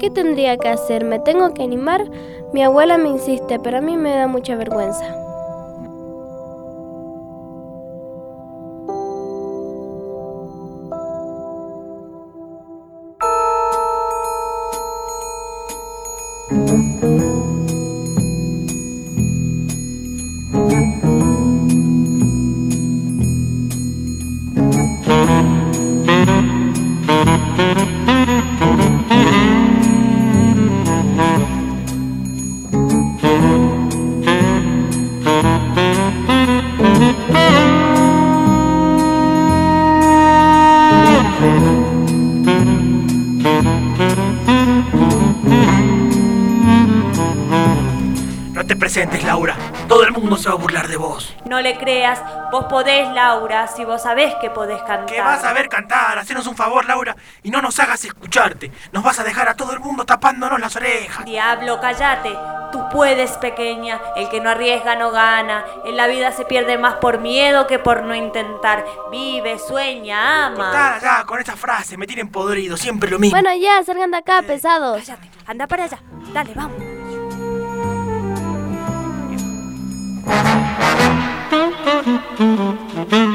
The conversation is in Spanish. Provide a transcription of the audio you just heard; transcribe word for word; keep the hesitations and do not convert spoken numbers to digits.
¿Qué tendría que hacer? ¿Me tengo que animar? Mi abuela me insiste, pero a mí me da mucha vergüenza. No te presentes, Laura. Todo el mundo se va a burlar de vos. No le creas, vos podés, Laura, si vos sabés que podés cantar. ¿Qué vas a ver cantar? Hacenos un favor, Laura, y no nos hagas escucharte. Nos vas a dejar a todo el mundo tapándonos las orejas. Diablo, cállate. Tú puedes, pequeña. El que no arriesga no gana. En la vida se pierde más por miedo que por no intentar. Vive, sueña, ama. Cortala ya con esa frase, me tienen podrido, siempre lo mismo. Bueno, ya, salgan de acá, pesados. Cállate, anda para allá. Dale, vamos. Thank you.